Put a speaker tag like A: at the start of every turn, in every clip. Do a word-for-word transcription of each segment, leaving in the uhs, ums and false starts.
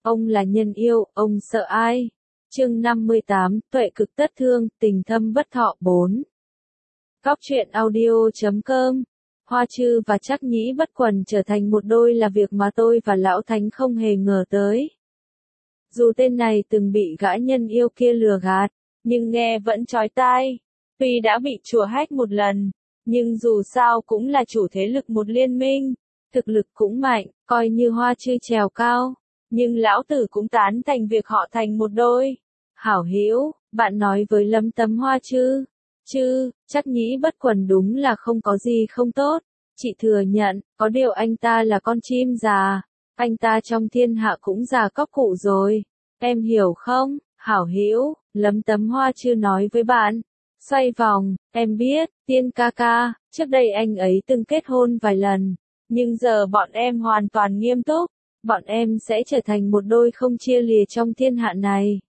A: ông là nhân yêu, ông sợ ai? Chương năm mươi tám, tuệ cực tất thương, tình thâm bất thọ bốn. Cóc truyện audio chấm com. Hoa Trư và Trắc Nhĩ Bất Quần trở thành một đôi là việc mà tôi và Lão Thánh không hề ngờ tới. Dù tên này từng bị gã nhân yêu kia lừa gạt, nhưng nghe vẫn chói tai. Tuy đã bị chùa hách một lần, nhưng dù sao cũng là chủ thế lực một liên minh, thực lực cũng mạnh, coi như Hoa Trư trèo cao, nhưng lão tử cũng tán thành việc họ thành một đôi. Hảo hữu, bạn nói với Lâm Tấm Hoa Trư, chứ, Trắc Nhĩ Bất Quần đúng là không có gì không tốt, chị thừa nhận, có điều anh ta là con chim già, anh ta trong thiên hạ cũng già cóc cụ rồi, em hiểu không, hảo hữu, Lâm Tấm Hoa Trư nói với bạn. Xoay vòng, em biết, Tiên ca ca, trước đây anh ấy từng kết hôn vài lần, nhưng giờ bọn em hoàn toàn nghiêm túc, bọn em sẽ trở thành một đôi không chia lìa trong thiên hạ này.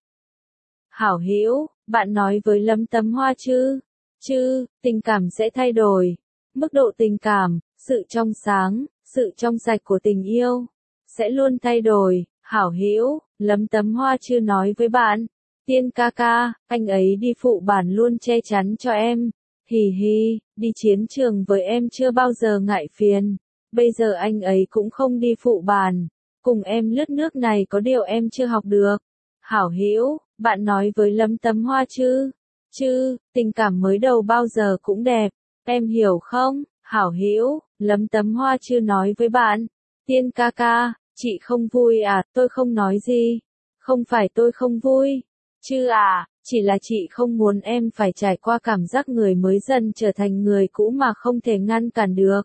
A: Hảo hữu, bạn nói với Lâm Tấm Hoa Trư, chứ, tình cảm sẽ thay đổi, mức độ tình cảm, sự trong sáng, sự trong sạch của tình yêu, sẽ luôn thay đổi, hảo hữu, Lâm Tấm Hoa Trư nói với bạn. Tiên ca ca, anh ấy đi phụ bản luôn che chắn cho em. Hì hì, đi chiến trường với em chưa bao giờ ngại phiền. Bây giờ anh ấy cũng không đi phụ bản. Cùng em lướt nước này có điều em chưa học được. Hảo hữu, bạn nói với Lâm Tấm Hoa Trư. Chứ, tình cảm mới đầu bao giờ cũng đẹp. Em hiểu không? Hảo hữu, Lâm Tấm Hoa Trư nói với bạn. Tiên ca ca, chị không vui à, tôi không nói gì. Không phải tôi không vui. Chứ à, chỉ là chị không muốn em phải trải qua cảm giác người mới dần trở thành người cũ mà không thể ngăn cản được.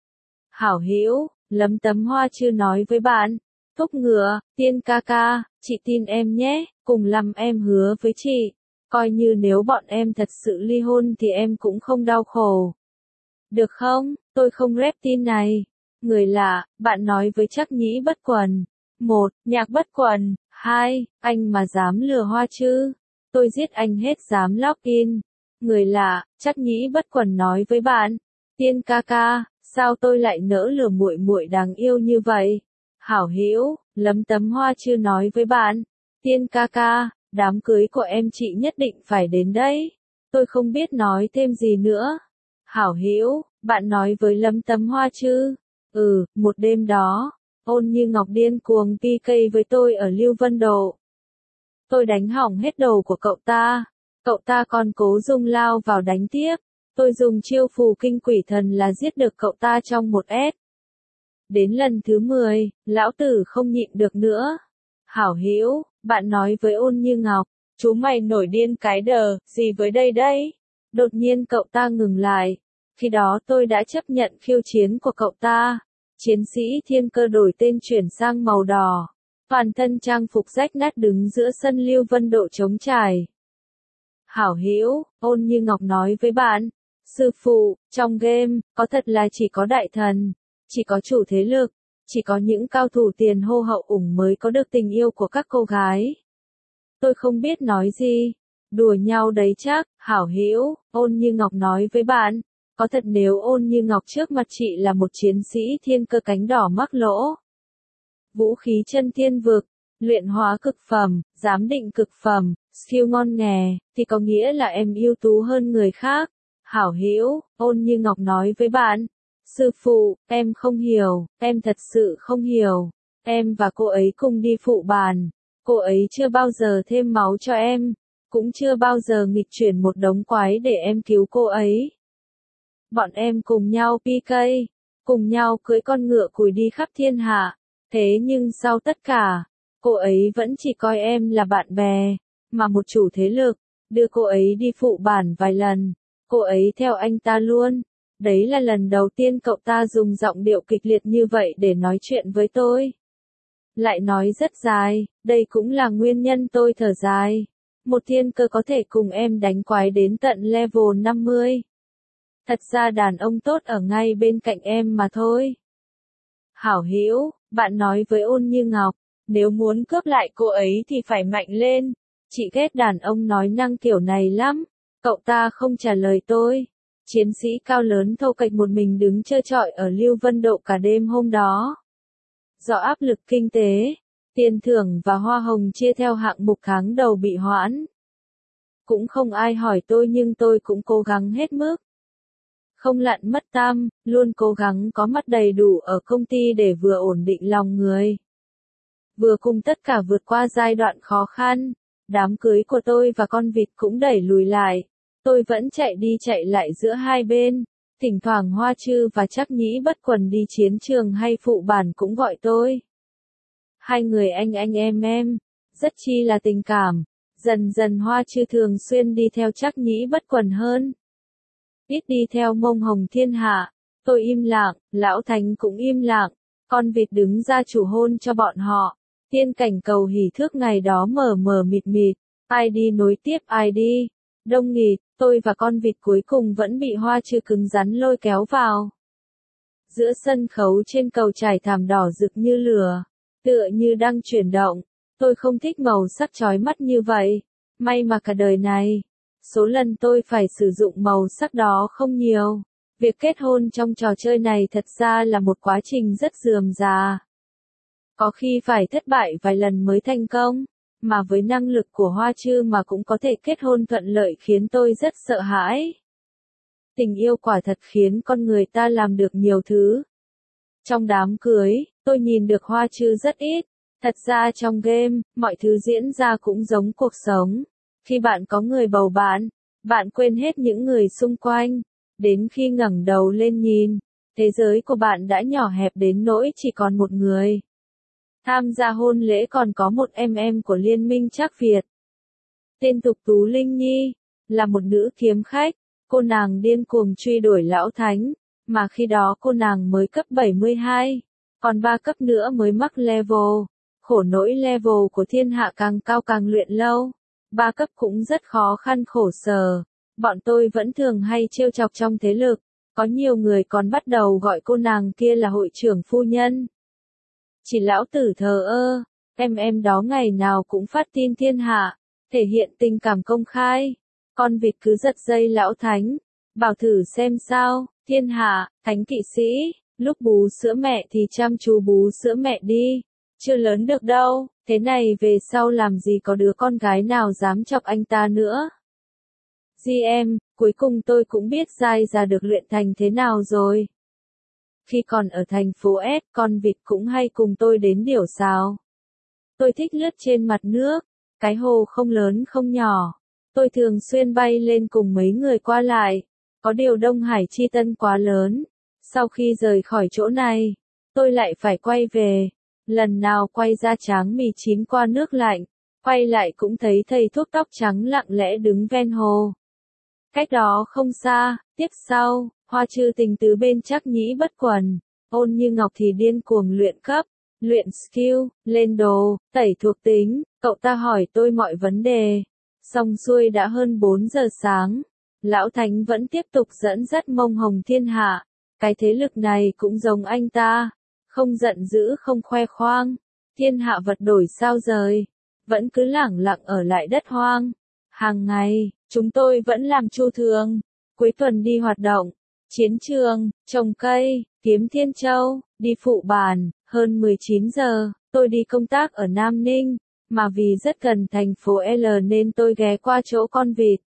A: Hảo hữu, Lâm Tấm Hoa Trư nói với bạn. Thúc ngựa, Tiên ca ca, chị tin em nhé, cùng lắm em hứa với chị. Coi như nếu bọn em thật sự ly hôn thì em cũng không đau khổ. Được không, tôi không rep tin này. Người lạ, bạn nói với Trắc Nhĩ Bất Quần. Một, Nhạc Bất Quần. Hai, anh mà dám lừa Hoa Trư, tôi giết anh hết dám login. Người lạ, Trắc Nhĩ Bất Quần nói với bạn. Tiên ca ca, sao tôi lại nỡ lừa muội muội đáng yêu như vậy? Hảo hữu, Lâm Tấm Hoa Trư nói với bạn. Tiên ca ca, đám cưới của em chị nhất định phải đến đấy. Tôi không biết nói thêm gì nữa. Hảo hữu, bạn nói với Lâm Tấm Hoa Trư. Ừ, một đêm đó. Ôn Như Ngọc điên cuồng pê ca với tôi ở Lưu Vân Độ. Tôi đánh hỏng hết đồ của cậu ta. Cậu ta còn cố dùng lao vào đánh tiếp. Tôi dùng chiêu phù kinh quỷ thần là giết được cậu ta trong một S. Đến lần thứ mười, lão tử không nhịn được nữa. Hảo hữu, bạn nói với Ôn Như Ngọc. Chú mày nổi điên cái đờ, gì với đây đây? Đột nhiên cậu ta ngừng lại. Khi đó tôi đã chấp nhận khiêu chiến của cậu ta. Chiến sĩ thiên cơ đổi tên chuyển sang màu đỏ. Toàn thân trang phục rách nát đứng giữa sân Lưu Vân Độ trống trải. Hảo hữu, Ôn Như Ngọc nói với bạn. Sư phụ, trong game, có thật là chỉ có đại thần, chỉ có chủ thế lực, chỉ có những cao thủ tiền hô hậu ủng mới có được tình yêu của các cô gái. Tôi không biết nói gì. Đùa nhau đấy chắc, hảo hữu, Ôn Như Ngọc nói với bạn. Có thật nếu Ôn Như Ngọc trước mặt chị là một chiến sĩ thiên cơ cánh đỏ mắc lỗ. Vũ khí chân thiên vực, luyện hóa cực phẩm, giám định cực phẩm, skill ngon nghè, thì có nghĩa là em ưu tú hơn người khác. Hảo hữu, Ôn Như Ngọc nói với bạn. Sư phụ, em không hiểu, em thật sự không hiểu. Em và cô ấy cùng đi phụ bàn. Cô ấy chưa bao giờ thêm máu cho em. Cũng chưa bao giờ nghịch chuyển một đống quái để em cứu cô ấy. Bọn em cùng nhau pê ca, cùng nhau cưỡi con ngựa cùi đi khắp thiên hạ. Thế nhưng sau tất cả, cô ấy vẫn chỉ coi em là bạn bè, mà một chủ thế lực, đưa cô ấy đi phụ bản vài lần. Cô ấy theo anh ta luôn. Đấy là lần đầu tiên cậu ta dùng giọng điệu kịch liệt như vậy để nói chuyện với tôi. Lại nói rất dài, đây cũng là nguyên nhân tôi thở dài. Một thiên cơ có thể cùng em đánh quái đến tận level năm mươi. Thật ra đàn ông tốt ở ngay bên cạnh em mà thôi. Hảo hữu, bạn nói với Ôn Như Ngọc, nếu muốn cướp lại cô ấy thì phải mạnh lên. Chị ghét đàn ông nói năng kiểu này lắm. Cậu ta không trả lời tôi. Chiến sĩ cao lớn thô kệch một mình đứng trơ trọi ở Lưu Vân Độ cả đêm hôm đó. Do áp lực kinh tế, Tiền thưởng và hoa hồng chia theo hạng mục tháng đầu bị hoãn. Cũng không ai hỏi tôi nhưng tôi cũng cố gắng hết mức. Không lặn mất tăm, luôn cố gắng có mặt đầy đủ ở công ty để vừa ổn định lòng người, vừa cùng tất cả vượt qua giai đoạn khó khăn. Đám cưới của tôi và con vịt cũng đẩy lùi lại. Tôi vẫn chạy đi chạy lại giữa hai bên. Thỉnh thoảng Hoa Chư và Trắc Nhĩ Bất Quần đi chiến trường hay phụ bản cũng gọi tôi. Hai người anh anh em em, rất chi là tình cảm. Dần dần Hoa Chư thường xuyên đi theo Trắc Nhĩ Bất Quần hơn, ít đi theo Mông Hồng Thiên Hạ. Tôi im lặng, Lão Thánh cũng im lặng. Con vịt đứng ra chủ hôn cho bọn họ. Tiên cảnh cầu hỷ thước ngày đó mờ mờ mịt mịt. Ai đi nối tiếp ai đi. Đông nghịt, tôi và con vịt cuối cùng vẫn bị Hoa Chư cứng rắn lôi kéo vào. Giữa sân khấu trên cầu trải thảm đỏ rực như lửa, tựa như đang chuyển động. Tôi không thích màu sắc chói mắt như vậy. May mà cả đời này, số lần tôi phải sử dụng màu sắc đó không nhiều. Việc kết hôn trong trò chơi này thật ra là một quá trình rất rườm rà. Có khi phải thất bại vài lần mới thành công, mà với năng lực của Hoa Chư mà cũng có thể kết hôn thuận lợi khiến tôi rất sợ hãi. Tình yêu quả thật khiến con người ta làm được nhiều thứ. Trong đám cưới, tôi nhìn được Hoa Chư rất ít. Thật ra trong game, mọi thứ diễn ra cũng giống cuộc sống. Khi bạn có người bầu bạn, bạn quên hết những người xung quanh. Đến khi ngẩng đầu lên nhìn, thế giới của bạn đã nhỏ hẹp đến nỗi chỉ còn một người. Tham gia hôn lễ còn có một em em của Liên minh Trác Việt. Tên tục Tú Linh Nhi, là một nữ kiếm khách. Cô nàng điên cuồng truy đuổi Lão Thánh, mà khi đó cô nàng mới cấp bảy mươi hai, còn ba cấp nữa mới mắc level. Khổ nỗi level của thiên hạ càng cao càng luyện lâu. Ba cấp cũng rất khó khăn khổ sở. Bọn tôi vẫn thường hay trêu chọc trong thế lực. Có nhiều người còn bắt đầu gọi cô nàng kia là hội trưởng phu nhân. Chỉ lão tử thờ ơ, em em đó ngày nào cũng phát tin thiên hạ, thể hiện tình cảm công khai. Con vịt cứ giật dây Lão Thánh, bảo thử xem sao, thiên hạ, thánh kỵ sĩ, lúc bú sữa mẹ thì chăm chú bú sữa mẹ đi, chưa lớn được đâu, thế này về sau làm gì có đứa con gái nào dám chọc anh ta nữa. giê em, cuối cùng tôi cũng biết dai ra được luyện thành thế nào rồi. Khi còn ở thành phố S, con vịt cũng hay cùng tôi đến điểu xào. Tôi thích lướt trên mặt nước, cái hồ không lớn không nhỏ. Tôi thường xuyên bay lên cùng mấy người qua lại. Có điều Đông Hải Chi Tân quá lớn. Sau khi rời khỏi chỗ này, tôi lại phải quay về. Lần nào quay ra Tráng Mì Chín qua nước lạnh, quay lại cũng thấy thầy thuốc tóc trắng lặng lẽ đứng ven hồ. Cách đó không xa, tiếp sau, Hoa Chư tình tứ bên Trắc Nhĩ Bất Quần. Ôn Như Ngọc thì điên cuồng luyện cấp, luyện skill, lên đồ, tẩy thuộc tính. Cậu ta hỏi tôi mọi vấn đề. Xong xuôi đã hơn bốn giờ sáng. Lão Thánh vẫn tiếp tục dẫn dắt Mông Hồng Thiên Hạ. Cái thế lực này cũng giống anh ta. Không giận dữ không khoe khoang. Thiên hạ vật đổi sao rời. Vẫn cứ lẳng lặng ở lại đất hoang. Hàng ngày, chúng tôi vẫn làm chu thường. Cuối tuần đi hoạt động. Chiến trường, trồng cây, kiếm Thiên Châu, đi phụ bản. Hơn mười chín giờ, tôi đi công tác ở Nam Ninh. Mà vì rất gần thành phố L nên tôi ghé qua chỗ con vịt.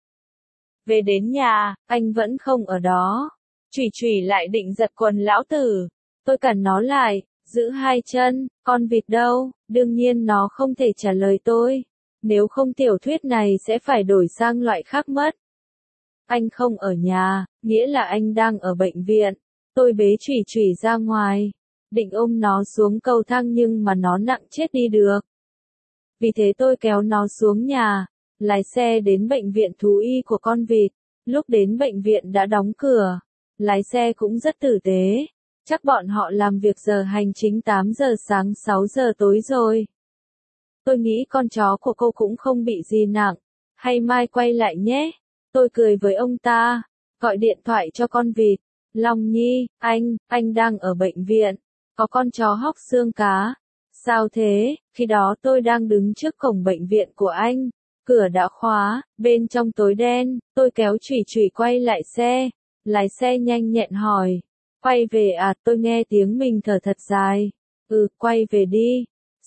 A: Về đến nhà, anh vẫn không ở đó. Chủy chủy lại định giật quần lão tử. Tôi cản nó lại, giữ hai chân, con vịt đâu, đương nhiên nó không thể trả lời tôi. Nếu không tiểu thuyết này sẽ phải đổi sang loại khác mất. Anh không ở nhà, nghĩa là anh đang ở bệnh viện. Tôi bế chủy chủy ra ngoài, định ôm nó xuống cầu thang nhưng mà nó nặng chết đi được. Vì thế tôi kéo nó xuống nhà, lái xe đến bệnh viện thú y của con vịt. Lúc đến bệnh viện đã đóng cửa, lái xe cũng rất tử tế. Chắc bọn họ làm việc giờ hành chính tám giờ sáng sáu giờ tối rồi. Tôi nghĩ con chó của cô cũng không bị gì nặng, hay mai quay lại nhé. Tôi cười với ông ta, gọi điện thoại cho con vịt. Long Nhi, anh, anh đang ở bệnh viện, có con chó hóc xương cá. Sao thế? Khi đó tôi đang đứng trước cổng bệnh viện của anh. Cửa đã khóa, bên trong tối đen, tôi kéo chủy chủy quay lại xe. Lái xe nhanh nhẹn hỏi. Quay về à? Tôi nghe tiếng mình thở thật dài. Ừ, quay về đi.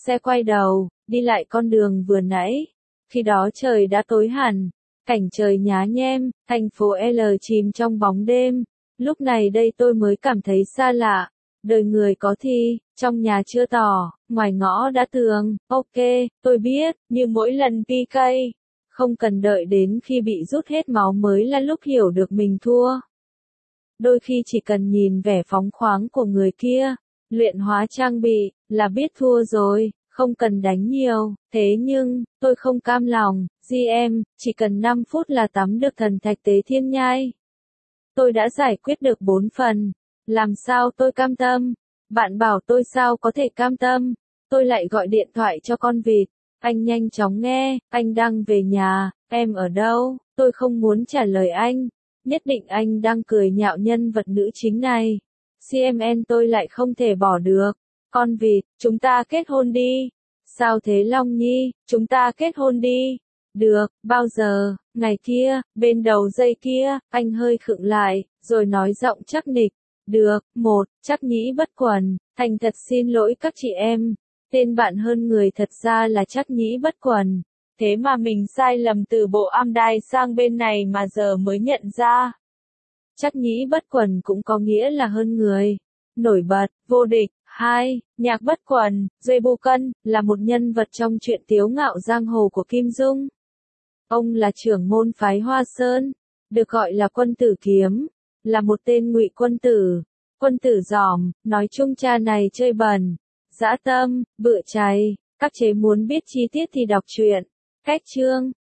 A: Xe quay đầu, đi lại con đường vừa nãy. Khi đó trời đã tối hẳn, cảnh trời nhá nhem, thành phố L chìm trong bóng đêm. Lúc này đây tôi mới cảm thấy xa lạ. Đời người có thi, trong nhà chưa tỏ, ngoài ngõ đã tường. Ok, tôi biết, như mỗi lần pê ca. Không cần đợi đến khi bị rút hết máu mới là lúc hiểu được mình thua. Đôi khi chỉ cần nhìn vẻ phóng khoáng của người kia, luyện hóa trang bị, là biết thua rồi, không cần đánh nhiều. Thế nhưng, tôi không cam lòng, giê em, chỉ cần năm phút là tắm được thần thạch tế thiên nhai. Tôi đã giải quyết được bốn phần. Làm sao tôi cam tâm? Bạn bảo tôi sao có thể cam tâm? Tôi lại gọi điện thoại cho con vịt. Anh nhanh chóng nghe, anh đang về nhà, em ở đâu? Tôi không muốn trả lời anh. Nhất định anh đang cười nhạo nhân vật nữ chính này. xê em en tôi lại không thể bỏ được. Con vịt, chúng ta kết hôn đi. Sao thế Long Nhi, chúng ta kết hôn đi. Được, bao giờ? Ngày kia, bên đầu dây kia, anh hơi khựng lại, rồi nói giọng chắc nịch. Được, một, chắc nhĩ bất quần, thành thật xin lỗi các chị em. Tên bạn hơn người thật ra là chắc nhĩ bất quần. Thế mà mình sai lầm từ bộ am đài sang bên này mà giờ mới nhận ra. Chắc nhĩ bất quần cũng có nghĩa là hơn người. Nổi bật, vô địch. Hai, Nhạc Bất Quần, Duy Bù Cân, là một nhân vật trong truyện Tiếu Ngạo Giang Hồ của Kim Dung. Ông là trưởng môn phái Hoa Sơn, được gọi là quân tử kiếm, là một tên ngụy quân tử, quân tử giỏm, nói chung cha này chơi bẩn, dã tâm, bựa cháy. Các chế muốn biết chi tiết thì đọc truyện. Cách chương